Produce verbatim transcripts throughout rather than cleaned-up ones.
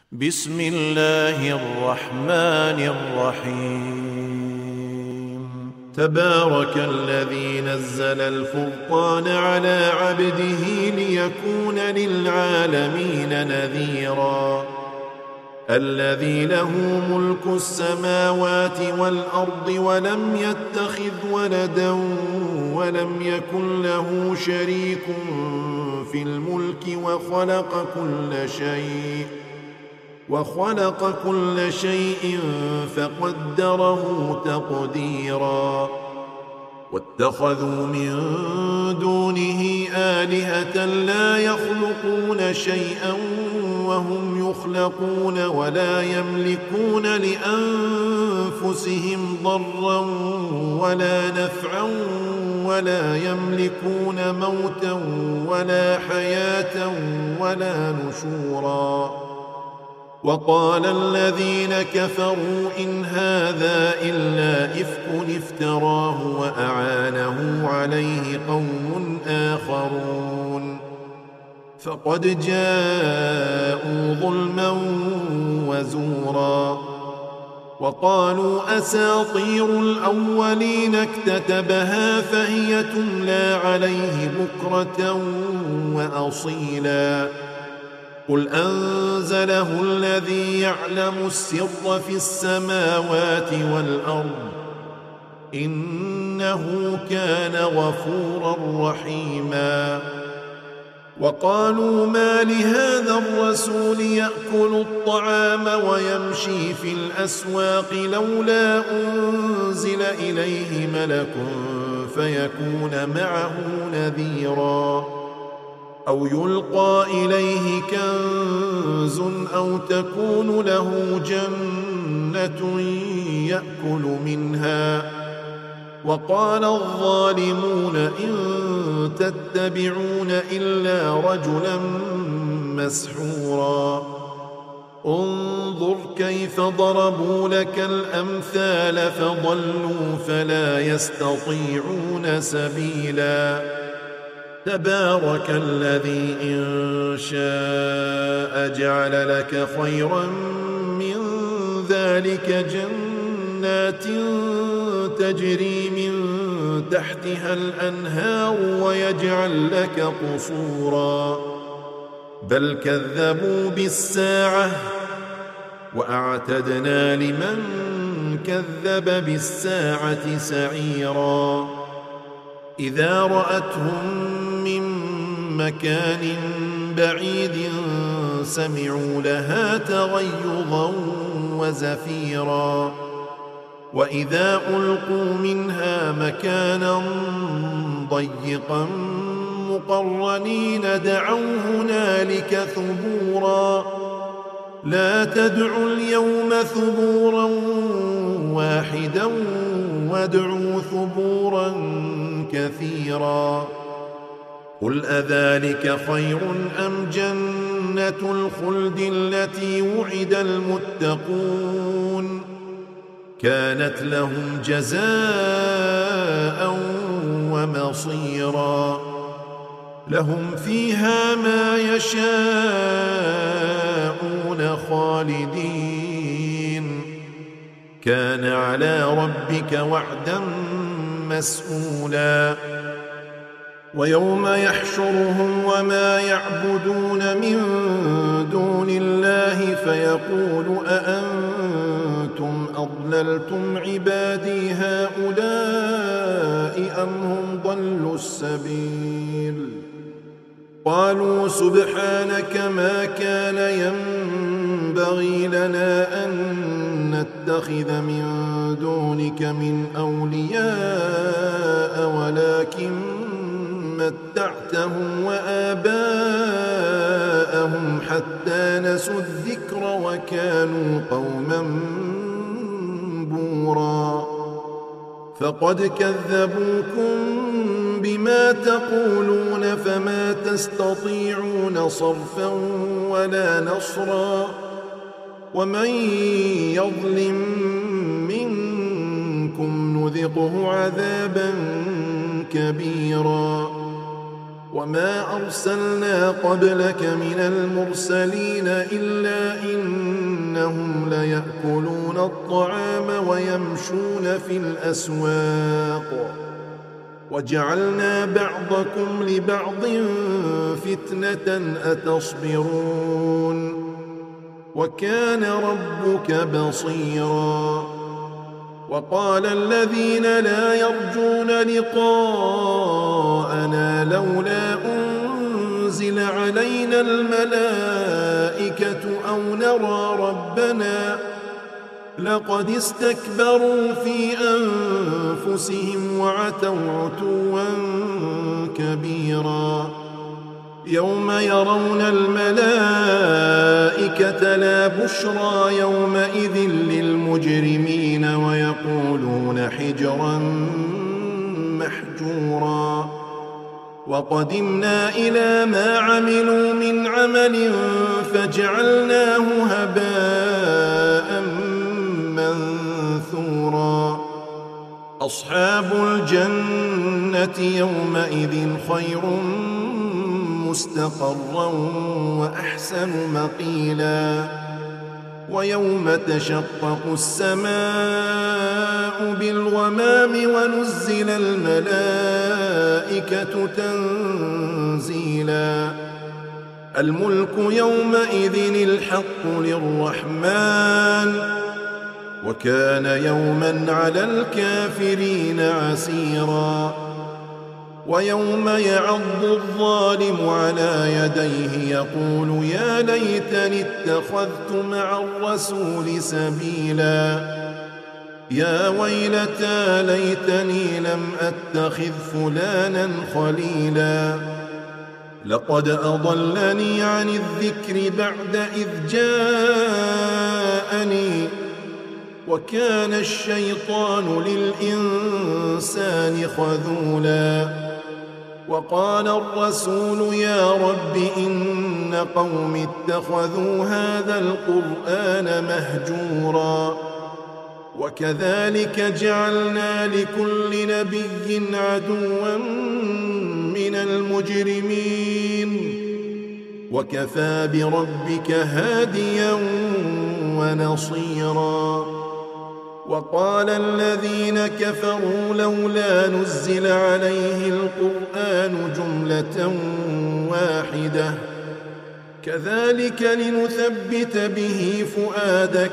بسم الله الرحمن الرحيم تبارك الذي نزل الفرقان على عبده ليكون للعالمين نذيرا الذي له ملك السماوات والأرض ولم يتخذ ولدا ولم يكن له شريك في الملك وخلق كل شيء وخلق كل شيء فقدره تقديرا واتخذوا من دونه آلهة لا يخلقون شيئا وهم يخلقون ولا يملكون لأنفسهم ضرا ولا نفعا ولا يملكون موتا ولا حياة ولا نشورا وقال الذين كفروا إن هذا إلا إفك افتراه وأعانه عليه قوم آخرون فقد جاءوا ظلما وزورا وقالوا أساطير الأولين اكتتبها فهي تملى عليه بكرة وأصيلا قل أنزله الذي يعلم السر في السماوات والأرض إنه كان غفورا رحيما وقالوا ما لهذا الرسول يأكل الطعام ويمشي في الأسواق لولا أنزل إليه ملك فيكون معه نذيرا أو يلقى إليه كنز أو تكون له جنة يأكل منها وقال الظالمون إن تتبعون إلا رجلا مسحورا انظر كيف ضربوا لك الأمثال فضلوا فلا يستطيعون سبيلا تبارك الذي إن شاء جعل لك خيرا من ذلك جنات تجري من تحتها الأنهار ويجعل لك قصورا بل كذبوا بالساعة وأعتدنا لمن كذب بالساعة سعيرا إذا رأتهم من مكان بعيد سمعوا لها تغيظا وزفيرا وإذا ألقوا منها مكانا ضيقا مقرنين دعوا هنالك ثبورا لا تدعوا اليوم ثبورا واحدا وادعوا ثبورا كثيرا قل أذلك خير أم جنة الخلد التي وعد المتقون كانت لهم جزاء ومصيرا لهم فيها ما يشاءون خالدين كان على ربك وعدا مسئولا ويوم يحشرهم وما يعبدون من دون الله فيقول أأنتم أضللتم عبادي هؤلاء أم هم ضلوا السبيل قالوا سبحانك ما كان ينبغي لنا أن نتخذ من دونك من أولياء ولكن متعتهم وآباءهم حتى نسوا الذكر وكانوا قوما بورا فقد كذبوكم بما تقولون فما تستطيعون صرفا ولا نصرا ومن يظلم منكم نذقه عذابا كبيرا وما أرسلنا قبلك من المرسلين إلا إن إنهم ليأكلون الطعام ويمشون في الأسواق وجعلنا بعضكم لبعض فتنة أتصبرون وكان ربك بصيرا. وقال الذين لا يرجون لقاءنا لولا أنزل علينا الملائكة أو نرى ربنا لقد استكبروا في أنفسهم وعتوا عتوا كبيرا. يوم يرون الملائكة لا بشرى يومئذ للمجرمين ويقولون حجرا محجورا. وقدمنا إلى ما عملوا من عمل فجعلناه هباء منثورا. أصحاب الجنة يومئذ خير مستقرا وأحسن مقيلا. ويوم تشقق السماء بالغمام ونزل الملائكة تنزيلا. الملك يومئذ الحق للرحمن وكان يوما على الكافرين عسيرا. ويوم يعض الظالم على يديه يقول يا ليتني اتخذت مع الرسول سبيلا. يا ويلتى ليتني لم أتخذ فلانا خليلا. لقد أضلني عن الذكر بعد إذ جاءني وكان الشيطان للإنسان خذولا. وقال الرسول يا رب إن قوم اتخذوا هذا القرآن مهجورا. وكذلك جعلنا لكل نبي عدوا من المجرمين وكفى بربك هاديا ونصيرا. وقال الذين كفروا لولا نزل عليه القرآن جملة واحدة كذلك لنثبت به فؤادك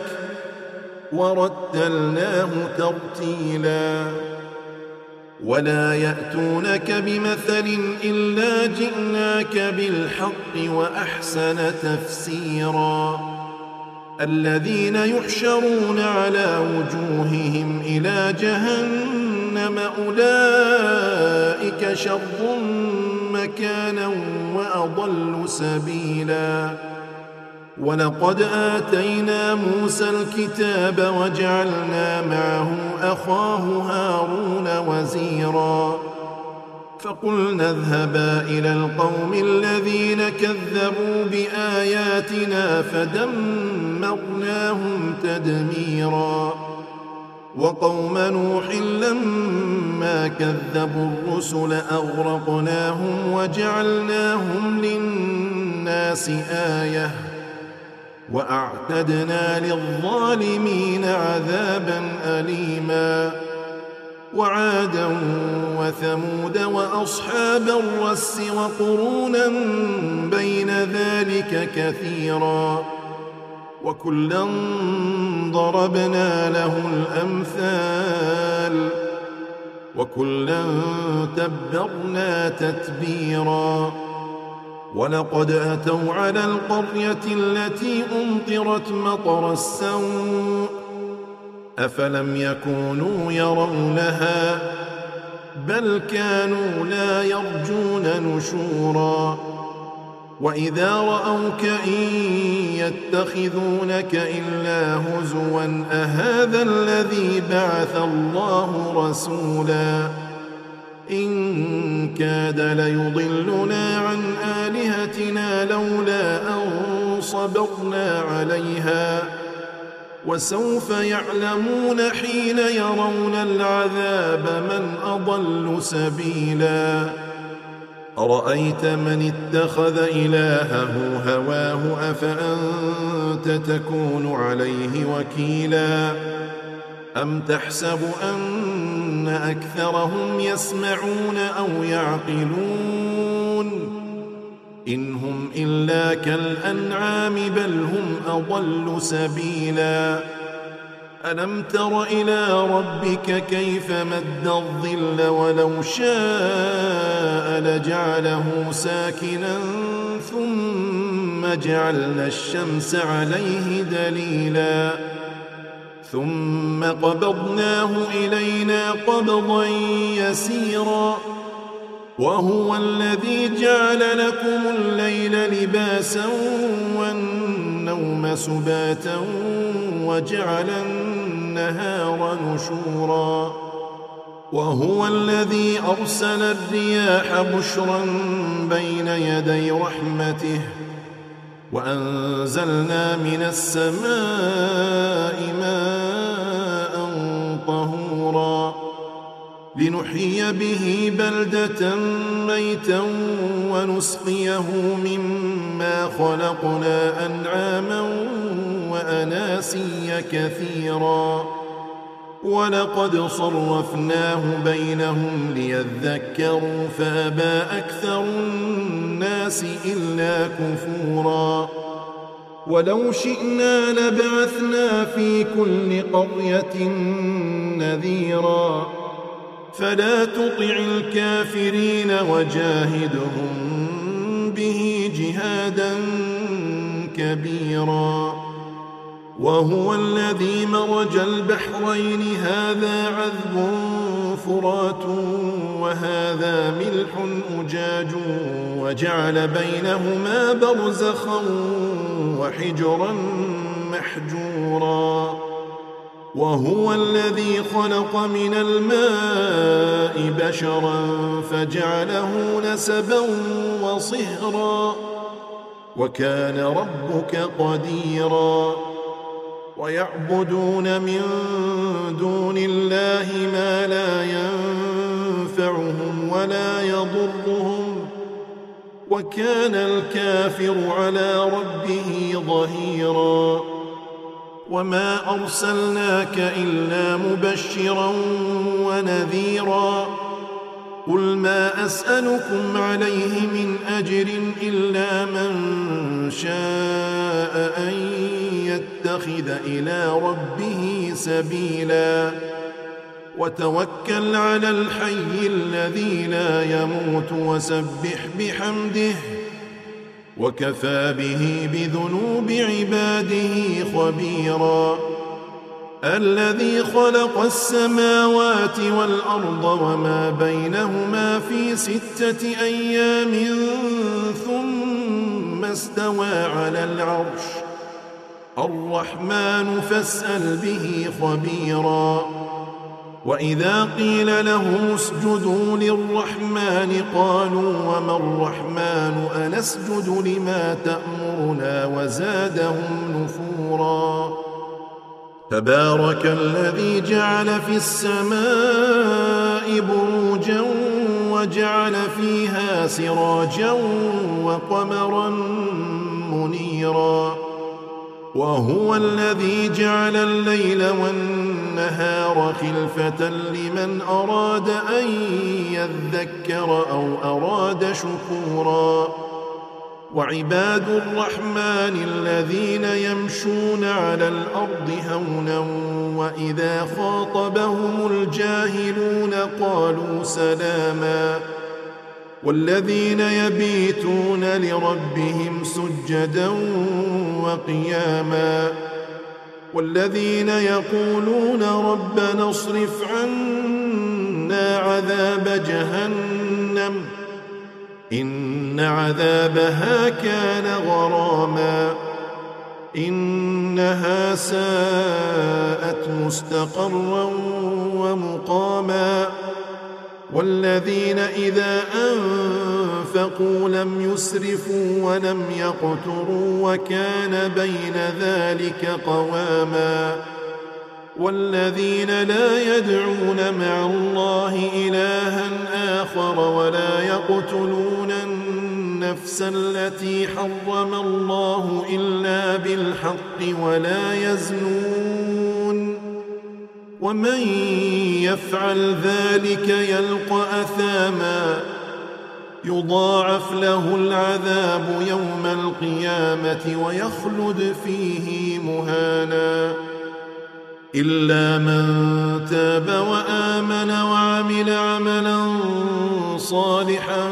ورتلناه ترتيلا. ولا يأتونك بمثل إلا جئناك بالحق وأحسن تفسيرا. الذين يحشرون على وجوههم إلى جهنم أولئك شر مكانا وأضل سبيلا. ولقد آتينا موسى الكتاب وجعلنا معه أخاه هارون وزيرا. فقلنا اذهبا إلى القوم الذين كذبوا بآياتنا فدمرناهم تدميرا. وقوم نوح لما كذبوا الرسل أغرقناهم وجعلناهم للناس آية وأعتدنا للظالمين عذابا أليما. وعادا وثمود وأصحاب الرس وقرونا بين ذلك كثيرا. وكلا ضربنا له الأمثال وكلا تبرنا تتبيرا. ولقد أتوا على القرية التي أمطرت مطر السوء أفلم يكونوا يرونها بل كانوا لا يرجون نشورا. وإذا رأوك إن يتخذونك إلا هزوا أهذا الذي بعث الله رسولا. إن كاد ليضلنا عن آلهتنا لولا أن صبرنا عليها وسوف يعلمون حين يرون العذاب من أضل سبيلا. أرأيت من اتخذ إلهه هواه أفأنت تكون عليه وكيلا أم تحسب أن أكثرهم يسمعون أو يعقلون إن هم إلا كالأنعام بل هم أضل سبيلا ألم تر إلى ربك كيف مد الظل ولو شاء لجعله ساكنا ثم جعلنا الشمس عليه دليلا ثم قبضناه إلينا قبضا يسيرا وهو الذي جعل لكم الليل لباسا والنوم سباتا وجعل النهار نشورا وهو الذي أرسل الرياح بشرا بين يدي رحمته وأنزلنا من السماء ماء طهورا لنحيي به بلدة ميتا ونسقيه مما خلقنا أنعاما وأناسيا كثيرا ولقد صرفناه بينهم ليذكروا فأبى أكثر الناس إلا كفورا ولو شئنا لبعثنا في كل قرية نذيرا فلا تطع الكافرين وجاهدهم به جهادا كبيرا وهو الذي مرج البحرين هذا عذب فرات وهذا ملح أجاج وجعل بينهما برزخا وحجرا محجورا وهو الذي خلق من الماء بشرا فجعله نسبا وصهرا وكان ربك قديرا ويعبدون من دون الله ما لا ينفعهم ولا يضرهم وكان الكافر على ربه ظهيرا وما أرسلناك إلا مبشرا ونذيرا قل ما أسألكم عليه من أجر إلا من شاء أن يتخذ إلى ربه سبيلا وتوكل على الحي الذي لا يموت وسبح بحمده وكفى به بذنوب عباده خبيرا الذي خلق السماوات والأرض وما بينهما في ستة أيام ثم استوى على العرش الرحمن فاسأل به خبيرا وإذا قيل لهم اسجدوا للرحمن قالوا وما الرحمن أنسجد لما تأمرنا وزادهم نفورا تبارك الذي جعل في السماء بروجا وجعل فيها سراجا وقمرا منيرا وهو الذي جعل الليل والنهار خلفة لمن أراد أن يذكر أو أراد شكورا وعباد الرحمن الذين يمشون على الأرض هونا وإذا خاطبهم الجاهلون قالوا سلاما والذين يبيتون لربهم سجدا وقياما والذين يقولون ربنا اصرف عنا عذاب جهنم إن عذابها كان غراما إنها ساءت مستقرا ومقاما والذين إذا أنفقوا لم يسرفوا ولم يقتروا وكان بين ذلك قواما والذين لا يدعون مع الله إلها آخر ولا يقتلون النفس التي حرم الله إلا بالحق ولا يزنون ومن يفعل ذلك يلقى أثاما يضاعف له العذاب يوم القيامة ويخلد فيه مهانا إلا من تاب وآمن وعمل عملا صالحا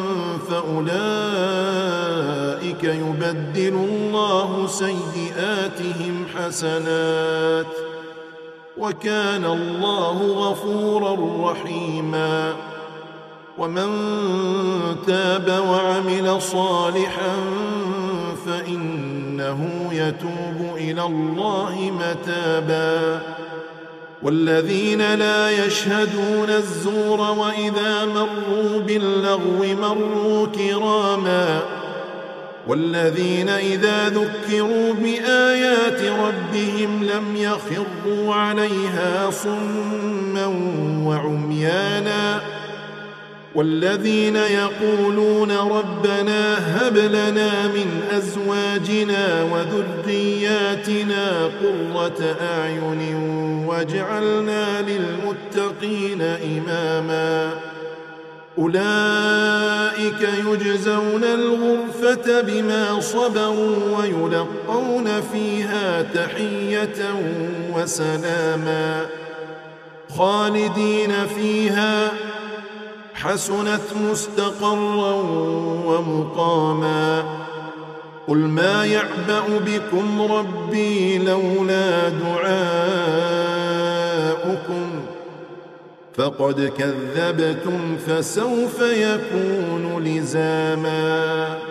فأولئك يبدل الله سيئاتهم حسنات وكان الله غفورا رحيما ومن تاب وعمل صالحا فإنه يتوب إلى الله متابا والذين لا يشهدون الزور وإذا مروا باللغو مروا كراما والذين إذا ذكروا بآيات ربهم لم يخروا عليها صما وعميانا والذين يقولون ربنا هب لنا من أزواجنا وذرياتنا قرة أعين واجعلنا للمتقين إماما أولئك يجزون الغرفة بما صبروا ويلقون فيها تحية وسلاما خالدين فيها حسنت مستقرا ومقاما قل ما يعبأ بكم ربي لولا دعاؤكم فقد كذبتم فسوف يكون لزاما